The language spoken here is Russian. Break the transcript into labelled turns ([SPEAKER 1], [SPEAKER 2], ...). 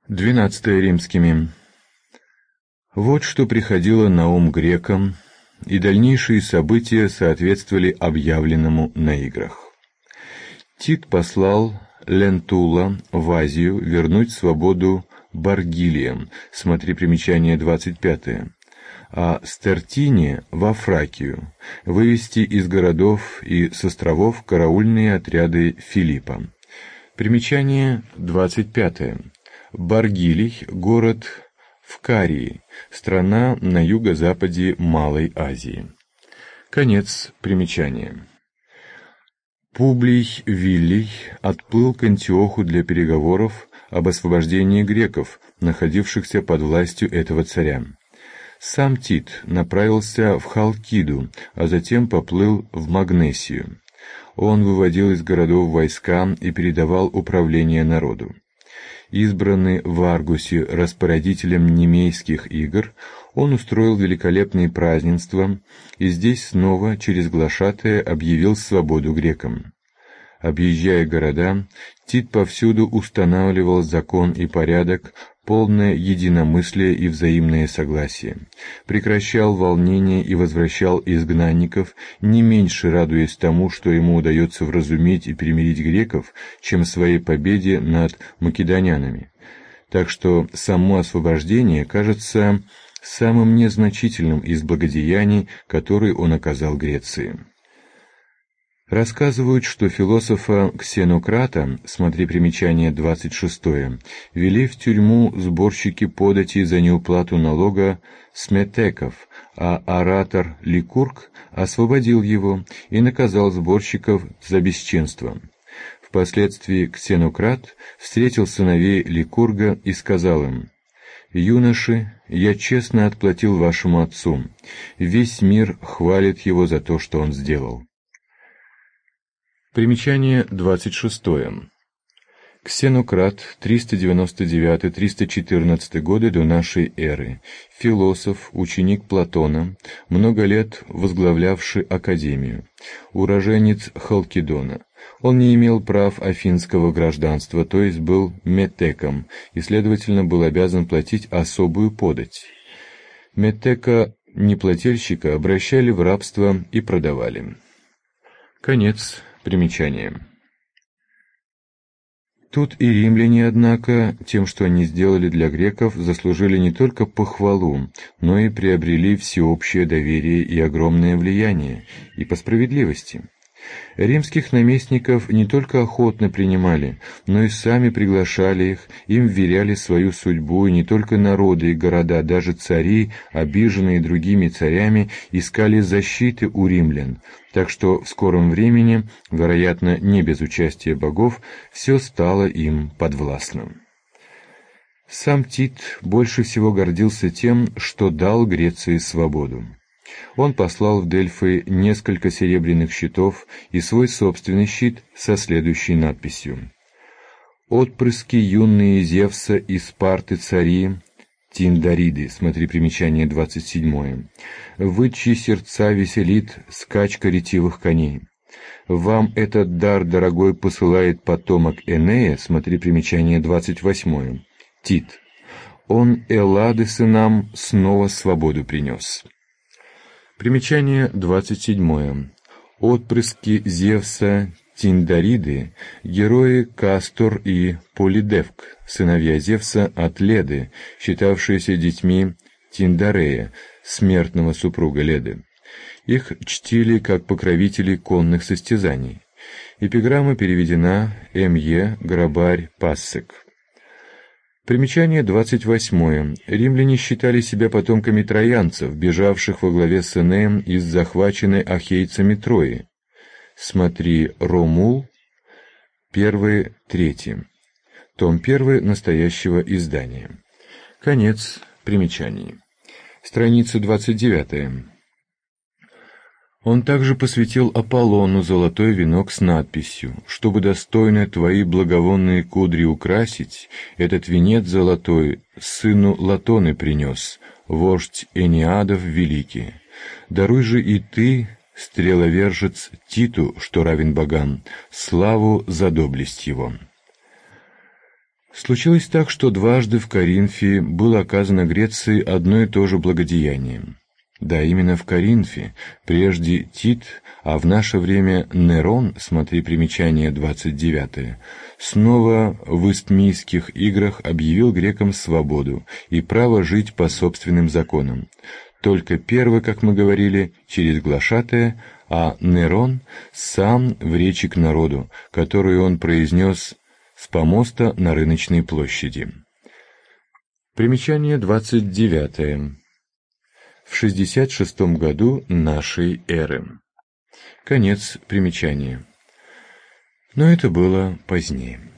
[SPEAKER 1] 12 римскими. Вот что приходило на ум грекам, и дальнейшие события соответствовали объявленному на играх. Тит послал Лентула в Азию вернуть свободу Баргилиям, смотри примечание 25, а Стертине во Фракию, вывести из городов и с островов караульные отряды Филиппа. Примечание 25. Баргилий – город в Карии, страна на юго-западе Малой Азии. Конец примечания. Публий Виллий отплыл к Антиоху для переговоров об освобождении греков, находившихся под властью этого царя. Сам Тит направился в Халкиду, а затем поплыл в Магнесию. Он выводил из городов войска и передавал управление народу. Избранный в Аргусе распорядителем немейских игр, он устроил великолепные празднества и здесь снова через глашатая объявил свободу грекам. Объезжая города, Тит повсюду устанавливал закон и порядок, полное единомыслие и взаимное согласие, прекращал волнения и возвращал изгнанников, не меньше радуясь тому, что ему удается вразумить и примирить греков, чем своей победе над македонянами. Так что само освобождение кажется самым незначительным из благодеяний, которые он оказал Греции. Рассказывают, что философа Ксенократа, смотри примечание 26, вели в тюрьму сборщики подати за неуплату налога сметеков, а оратор Ликург освободил его и наказал сборщиков за бесчинство. Впоследствии Ксенократ встретил сыновей Ликурга и сказал им: «Юноши, я честно отплатил вашему отцу, весь мир хвалит его за то, что он сделал». Примечание 26. Ксенократ, 399-314 годы до нашей эры, философ, ученик Платона, много лет возглавлявший академию, уроженец Халкидона. Он не имел прав афинского гражданства, то есть был метеком, и, следовательно, был обязан платить особую подать. Метека, неплательщика, обращали в рабство и продавали. Конец примечания. Тут и римляне, однако, тем, что они сделали для греков, заслужили не только похвалу, но и приобрели всеобщее доверие и огромное влияние, и по справедливости. Римских наместников не только охотно принимали, но и сами приглашали их, им вверяли свою судьбу, и не только народы и города, даже цари, обиженные другими царями, искали защиты у римлян, так что в скором времени, вероятно, не без участия богов, все стало им подвластным. Сам Тит больше всего гордился тем, что дал Греции свободу. Он послал в Дельфы несколько серебряных щитов и свой собственный щит со следующей надписью: «Отпрыски юные Зевса и Спарты цари, Тиндариды», смотри примечание 27, «вы, чьи сердца веселит скачка ретивых коней. Вам этот дар дорогой посылает потомок Энея», смотри примечание 28, Тит. «Он Эллады сынам снова свободу принес». Примечание 27. Отпрыски Зевса Тиндариды, герои Кастор и Полидевк, сыновья Зевса от Леды, считавшиеся детьми Тиндарея, смертного супруга Леды. Их чтили как покровителей конных состязаний. Эпиграмма переведена М.Е. Грабарь Пассек. Примечание 28. Римляне считали себя потомками троянцев, бежавших во главе с Энеем из захваченной ахейцами Трои. Смотри Ромул, 1-3. Том 1 настоящего издания. Конец примечаний. Страница 29. Он также посвятил Аполлону золотой венок с надписью: «Чтобы достойно твои благовонные кудри украсить, этот венец золотой сыну Латоны принес, вождь Эниадов великий. Даруй же и ты, стреловержец Титу, что равен богам, славу за доблесть его». Случилось так, что дважды в Коринфе было оказано Греции одно и то же благодеяние. Да, именно в Коринфе, прежде Тит, а в наше время Нерон, смотри примечание 29, снова в Истмийских играх объявил грекам свободу и право жить по собственным законам. Только первый, как мы говорили, через глашатая, а Нерон сам в речи к народу, которую он произнес с помоста на рыночной площади. Примечание 29. В 66 году нашей эры. Конец примечания. Но это было позднее.